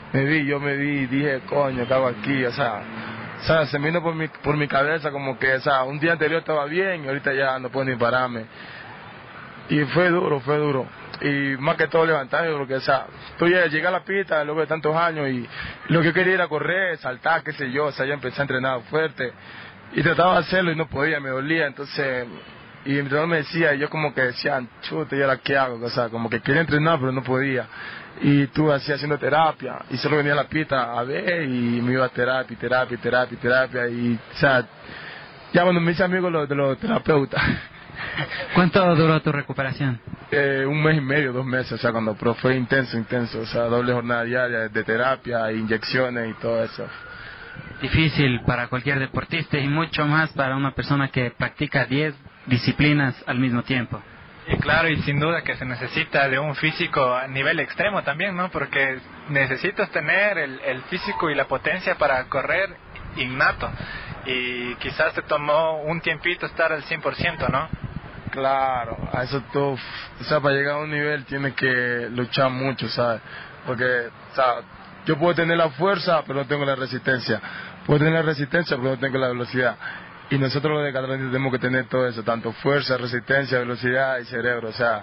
dije, coño, ¿qué hago aquí? O sea, se me vino por mi cabeza como que, o sea, un día anterior estaba bien y ahorita ya no puedo ni pararme. Y fue duro. Y más que todo levantarme, porque, o sea, llegué a la pista luego de tantos años y lo que yo quería era correr, saltar, qué sé yo, o sea, ya empecé a entrenar fuerte. Y trataba de hacerlo y no podía, me dolía, entonces... Y mi entrenador me decía, y yo como que decía, chuta, ¿y ahora qué hago? O sea, como que quería entrenar, pero no podía. Y estuve así haciendo terapia, y solo venía a la pista a ver, y me iba a terapia, y, o sea, ya cuando me hice amigo de los terapeutas. ¿Cuánto duró tu recuperación? 1 mes y medio, 2 meses, o sea, pero fue intenso, o sea, doble jornada diaria de terapia, inyecciones y todo eso. Difícil para cualquier deportista y mucho más para una persona que practica 10 disciplinas al mismo tiempo. Y claro, y sin duda que se necesita de un físico a nivel extremo también, ¿no? Porque necesitas tener el físico y la potencia para correr innato. Y quizás te tomó un tiempito estar al 100%, ¿no? Claro, a eso tú, o sea, para llegar a un nivel tienes que luchar mucho, ¿sabes? Porque, o sea, yo puedo tener la fuerza, pero no tengo la resistencia. Puedo tener la resistencia, pero no tengo la velocidad. Y nosotros los decatlonistas tenemos que tener todo eso, tanto fuerza, resistencia, velocidad y cerebro. O sea,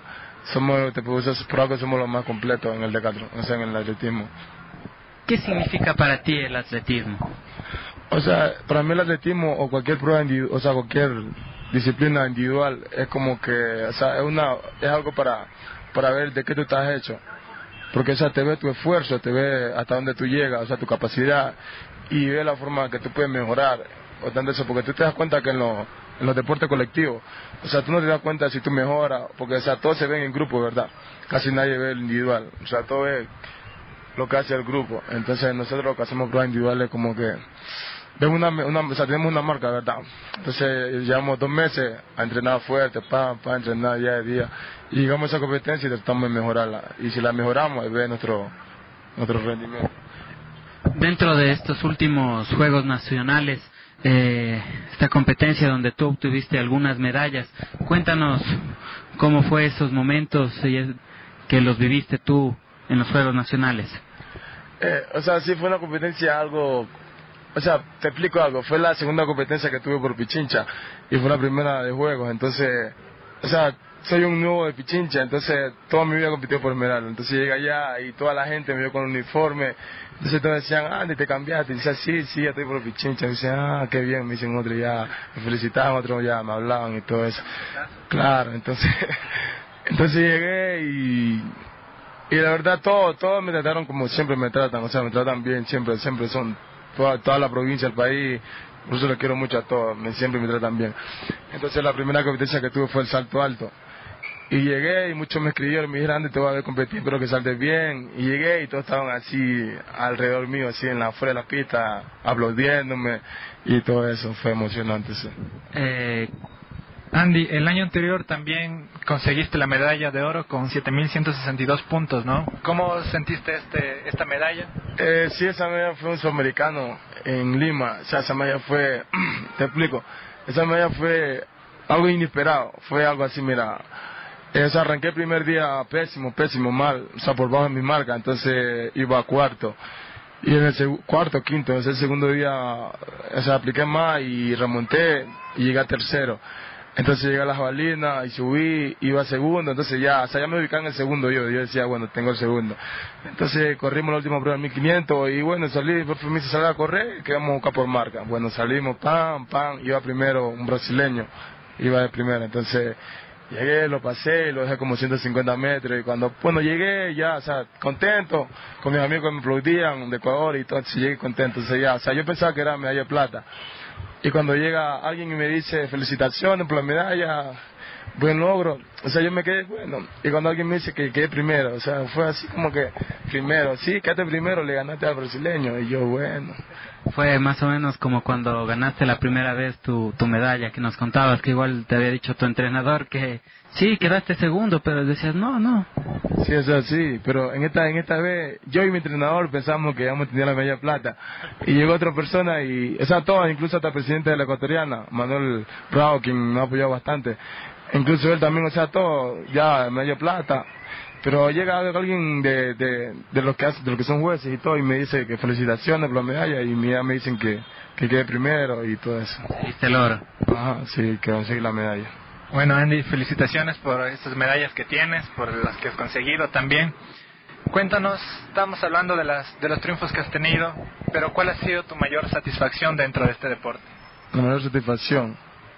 por algo somos los más completos en el decatlón, o sea, en el atletismo. ¿Qué significa para ti el atletismo? O sea, para mí el atletismo o cualquier prueba o sea, cualquier disciplina individual es como que, o sea, es algo para ver de qué tú estás hecho. Porque, o sea, te ve tu esfuerzo, te ve hasta dónde tú llegas, o sea, tu capacidad, y ve la forma que tú puedes mejorar. O tanto eso, porque tú te das cuenta que en los deportes colectivos, o sea, tú no te das cuenta si tú mejoras, porque, o sea, todos se ven en grupo, ¿verdad? Casi nadie ve el individual, o sea, todo es lo que hace el grupo. Entonces, nosotros lo que hacemos pruebas individuales como que vemos o sea, tenemos una marca, ¿verdad? Entonces, llevamos 2 meses a entrenar fuerte, para entrenar día a día, y llegamos a esa competencia y tratamos de mejorarla. Y si la mejoramos, ve nuestro rendimiento. Dentro de estos últimos Juegos Nacionales, esta competencia donde tú obtuviste algunas medallas, cuéntanos cómo fue esos momentos que los viviste tú en los Juegos Nacionales. O sea, sí fue una competencia algo... O sea, te explico algo, fue la segunda competencia que tuve por Pichincha y fue la primera de Juegos, entonces, o sea, soy un nuevo de Pichincha, entonces toda mi vida compitió por Esmeralda, entonces llegué allá y toda la gente me vio con uniforme, entonces todos decían, Andy, ¿te cambiaste? Y decía, sí, ya estoy por Pichincha, y me decían, qué bien, me dicen otro ya, me felicitaban, otros ya me hablaban y todo eso. Claro, entonces llegué Y la verdad, todos me trataron como siempre me tratan, o sea, me tratan bien, siempre son toda la provincia, el país, por eso les quiero mucho a todos, siempre me tratan bien. Entonces la primera competencia que tuve fue el salto alto. Y llegué y muchos me escribieron, me dijeron, Andy, te voy a ver competir, espero que saltes bien. Y llegué y todos estaban así alrededor mío, así fuera de la pista, aplaudiéndome y todo eso, fue emocionante, sí. Andy, el año anterior también conseguiste la medalla de oro con 7.162 puntos, ¿no? ¿Cómo sentiste esta medalla? Sí, esa medalla fue un sudamericano en Lima, o sea, esa medalla fue, te explico, esa medalla fue algo inesperado, fue algo así, mira, o sea, arranqué el primer día pésimo, mal, o sea, por bajo de mi marca, entonces iba a cuarto. Y en el cuarto, quinto, en el segundo día, o sea, apliqué más y remonté y llegué a tercero. Entonces llegué a la jabalina y subí, iba a segundo, entonces ya, o sea, ya me ubicaba en el segundo yo decía, bueno, tengo el segundo. Entonces corrimos la última prueba en 1500 y bueno, salí, por fin me hice salir a correr, quedamos a buscar por marca. Bueno, salimos, iba primero un brasileño, iba de primero, entonces llegué, lo pasé, lo dejé como 150 metros y cuando, bueno, llegué ya, o sea, contento, con mis amigos que me aplaudían de Ecuador y todo, entonces llegué contento, entonces ya, o sea, yo pensaba que era medalla de plata. Y cuando llega alguien y me dice felicitaciones por la medalla, buen logro, o sea, yo me quedé, bueno, y cuando alguien me dice que quedé primero, o sea, fue así como que primero, sí, quedaste primero, le ganaste al brasileño, y yo, bueno. Fue más o menos como cuando ganaste la primera vez tu medalla, que nos contabas, que igual te había dicho tu entrenador que sí, quedaste segundo, pero decías, no. Sí, es así, pero en esta vez, yo y mi entrenador pensamos que íbamos a tener la medalla de plata, y llegó otra persona, y, o sea, todas, incluso hasta el presidente de la ecuatoriana, Manuel Rao, quien me ha apoyado bastante, incluso él también, o sea, todo, ya, medalla de plata. Pero llega alguien de los que son jueces y todo y me dice que felicitaciones por la medalla y ya me dicen que quede primero y todo eso. ¿Viste el oro? Ajá, sí, que conseguí la medalla. Bueno, Andy, felicitaciones por estas medallas que tienes, por las que has conseguido también. Cuéntanos, estamos hablando de los triunfos que has tenido, pero ¿cuál ha sido tu mayor satisfacción dentro de este deporte? La mayor satisfacción,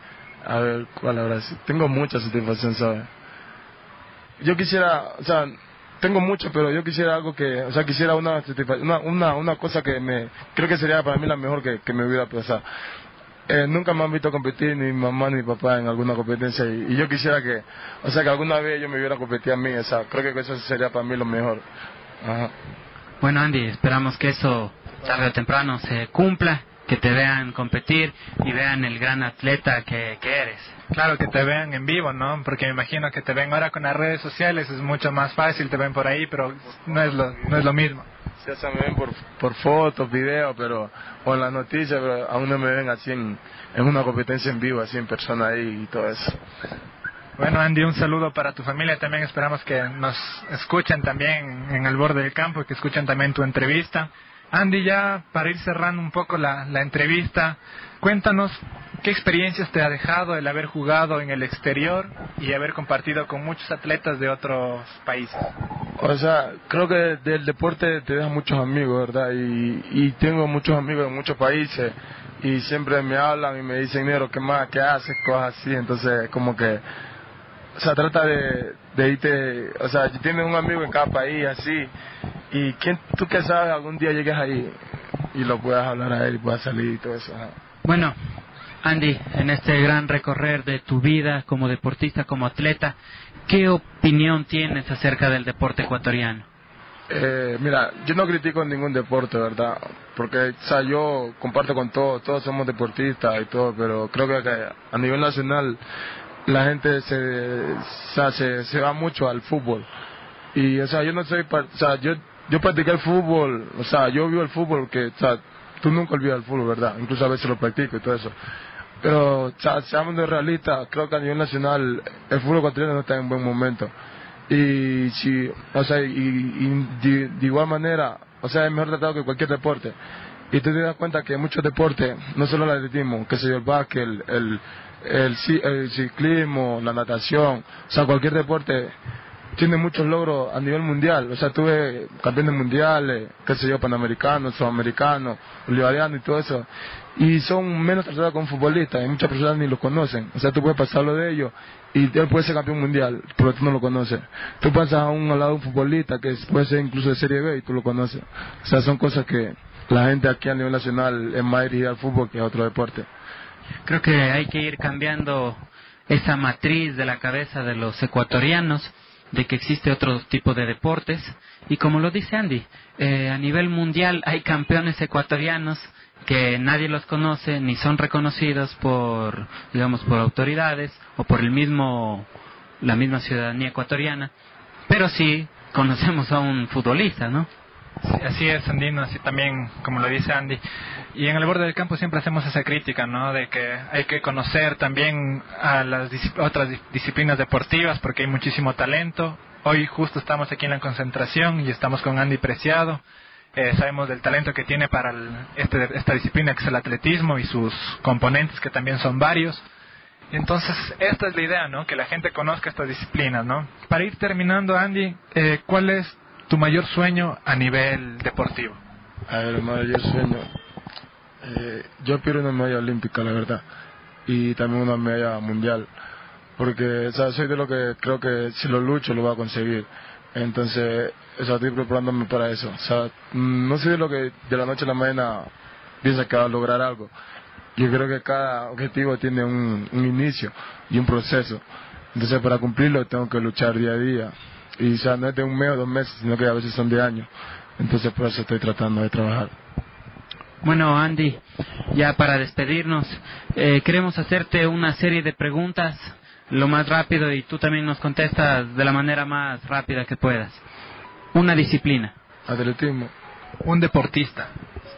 a ver, ¿cuál habrá sido? Tengo mucha satisfacción, ¿sabes? Yo quisiera, o sea, tengo mucho, pero yo quisiera algo que, o sea, quisiera una cosa que creo que sería para mí la mejor que me hubiera pasado. Nunca me han visto competir ni mi mamá ni mi papá en alguna competencia y yo quisiera que, o sea, que alguna vez yo me hubiera competido a mí, o sea, creo que eso sería para mí lo mejor. Ajá. Bueno, Andy, esperamos que eso tarde o temprano se cumpla, que te vean competir y vean el gran atleta que eres. Claro, que te vean en vivo, ¿no? Porque me imagino que te ven ahora con las redes sociales, es mucho más fácil, te ven por ahí, pero no es lo mismo. Sí, o sea, me ven por fotos, videos, o en las noticias, pero aún no me ven así en una competencia en vivo, así en persona ahí y todo eso. Bueno, Andy, un saludo para tu familia, también esperamos que nos escuchen también en el borde del campo y que escuchen también tu entrevista. Andy, ya para ir cerrando un poco la entrevista, cuéntanos qué experiencias te ha dejado el haber jugado en el exterior y haber compartido con muchos atletas de otros países. O sea, creo que del deporte te deja muchos amigos, ¿verdad? Y tengo muchos amigos de muchos países y siempre me hablan y me dicen, negro, ¿qué más? ¿Qué haces? Cosas así, entonces como que, o sea, trata de irte, o sea, tienes un amigo en cada país así y tú que sabes algún día llegues ahí y lo puedas hablar a él y puedas salir y todo eso. Bueno, Andy, en este gran recorrer de tu vida como deportista, como atleta, ¿qué opinión tienes acerca del deporte ecuatoriano? Mira, yo no critico ningún deporte, ¿verdad? Porque, o sea, yo comparto con todos somos deportistas y todo, pero creo que a nivel nacional la gente se va mucho al fútbol. Y, o sea, yo no soy, o sea, yo practiqué el fútbol, o sea, yo vivo el fútbol, que, o sea, tú nunca olvidas el fútbol, ¿verdad? Incluso a veces lo practico y todo eso. Pero, o sea, seamos realistas, creo que a nivel nacional el fútbol ecuatoriano no está en buen momento. Y si, o sea, de igual manera, o sea, es mejor tratado que cualquier deporte. Y tú te das cuenta que muchos deportes, no solo el atletismo, que se el básquet, el ciclismo, la natación, o sea, cualquier deporte, tiene muchos logros a nivel mundial. O sea, tuve campeones mundiales, qué sé yo, panamericanos, sudamericanos, bolivarianos y todo eso. Y son menos tratados como futbolistas, y muchas personas ni los conocen. O sea, tú puedes pasarlo de ellos y él puede ser campeón mundial, pero tú no lo conoces. Tú pasas al lado de un futbolista que puede ser incluso de Serie B y tú lo conoces. O sea, son cosas que la gente aquí a nivel nacional es más dirigida al fútbol que a otro deporte. Creo que hay que ir cambiando esa matriz de la cabeza de los ecuatorianos, de que existe otro tipo de deportes. Y como lo dice Andy, a nivel mundial hay campeones ecuatorianos que nadie los conoce ni son reconocidos por, digamos, por autoridades o por la misma ciudadanía ecuatoriana, pero sí conocemos a un futbolista, ¿no? Sí, así es, Andino, así también, como lo dice Andy. Y en el borde del campo siempre hacemos esa crítica, ¿no? De que hay que conocer también a las otras disciplinas deportivas porque hay muchísimo talento. Hoy justo estamos aquí en la concentración y estamos con Andy Preciado. Sabemos del talento que tiene para esta disciplina que es el atletismo y sus componentes que también son varios. Y entonces esta es la idea, ¿no? Que la gente conozca estas disciplinas, ¿no? Para ir terminando, Andy, ¿cuál es tu mayor sueño a nivel deportivo? A ver, el mayor sueño, yo quiero una medalla olímpica, la verdad, y también una medalla mundial, porque, o sea, soy de lo que creo que si lo lucho lo voy a conseguir. Entonces, o sea, estoy preparándome para eso. O sea, no soy de lo que de la noche a la mañana piensa que va a lograr algo. Yo creo que cada objetivo tiene un inicio y un proceso. Entonces, para cumplirlo tengo que luchar día a día. Y, o sea, no es de un mes o 2 meses, sino que a veces son de años. Entonces, por eso estoy tratando de trabajar. Bueno, Andy, ya para despedirnos, queremos hacerte una serie de preguntas lo más rápido y tú también nos contestas de la manera más rápida que puedas. Una disciplina. Atletismo. Un deportista.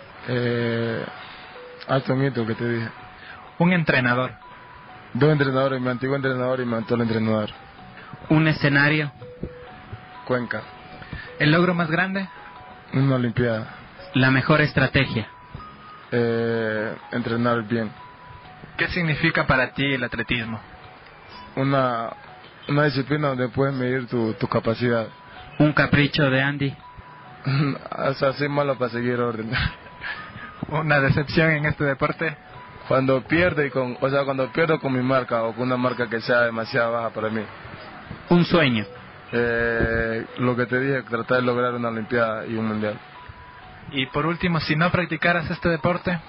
Alto mito que te dije. Un entrenador. 2 entrenadores, mi antiguo entrenador y mi actual entrenador. Un escenario. Cuenca. ¿El logro más grande? Una olimpiada. La mejor estrategia. Entrenar bien. ¿Qué significa para ti el atletismo? Una disciplina donde puedes medir tu capacidad. Un capricho de Andy. O sea, soy malo para seguir orden. ¿Una decepción en este deporte? Cuando pierdo con mi marca o con una marca que sea demasiado baja para mí. Un sueño. Lo que te dije, tratar de lograr una olimpiada y un mundial. Y por último, si no practicaras este deporte.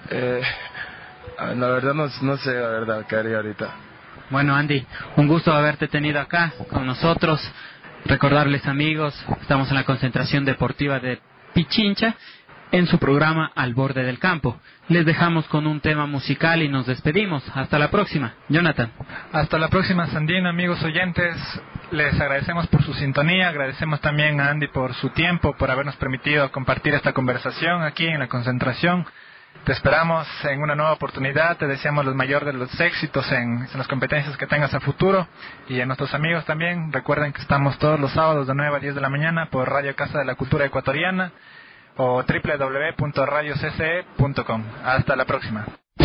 La verdad no sé la verdad qué haría ahorita. Bueno, Andy, un gusto haberte tenido acá con nosotros. Recordarles, amigos, estamos en la concentración deportiva de Pichincha en su programa Al Borde del Campo. Les dejamos con un tema musical y nos despedimos. Hasta la próxima. Jonathan. Hasta la próxima, Sandino, amigos oyentes. Les agradecemos por su sintonía, agradecemos también a Andy por su tiempo, por habernos permitido compartir esta conversación aquí en la concentración. Te esperamos en una nueva oportunidad, te deseamos los mayores de los éxitos en las competencias que tengas a futuro. Y a nuestros amigos también, recuerden que estamos todos los sábados de 9 a 10 de la mañana por Radio Casa de la Cultura Ecuatoriana o www.radiocce.com. Hasta la próxima.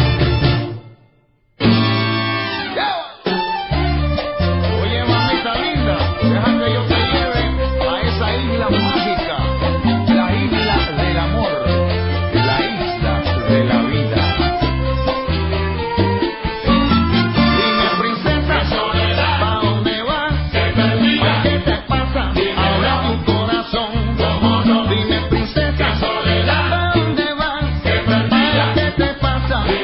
Oye, mamita linda, deja que yo te lleve a esa isla mágica, la isla del amor, la isla de la vida. Dime, princesa, soledad, ¿pa' dónde vas? ¿Qué te pasa? Ahora tu corazón. Dime, princesa, soledad, ¿pa' dónde vas? ¿Qué te pasa?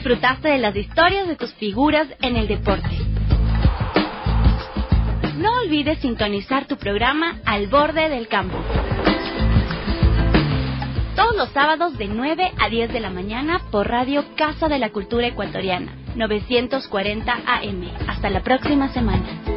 disfrutaste de las historias de tus figuras en el deporte. No olvides sintonizar tu programa Al Borde del Campo. Todos los sábados de 9 a 10 de la mañana por Radio Casa de la Cultura Ecuatoriana, 940 AM. Hasta la próxima semana.